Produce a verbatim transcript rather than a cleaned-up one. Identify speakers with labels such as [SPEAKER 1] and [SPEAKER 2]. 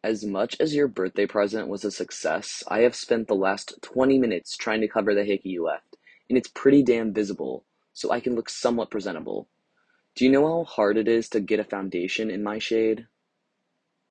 [SPEAKER 1] As much as your birthday present was a success, I have spent the last twenty minutes trying to cover the hickey you left, and it's pretty damn visible, so I can look somewhat presentable. Do you know how hard it is to get a foundation in my shade?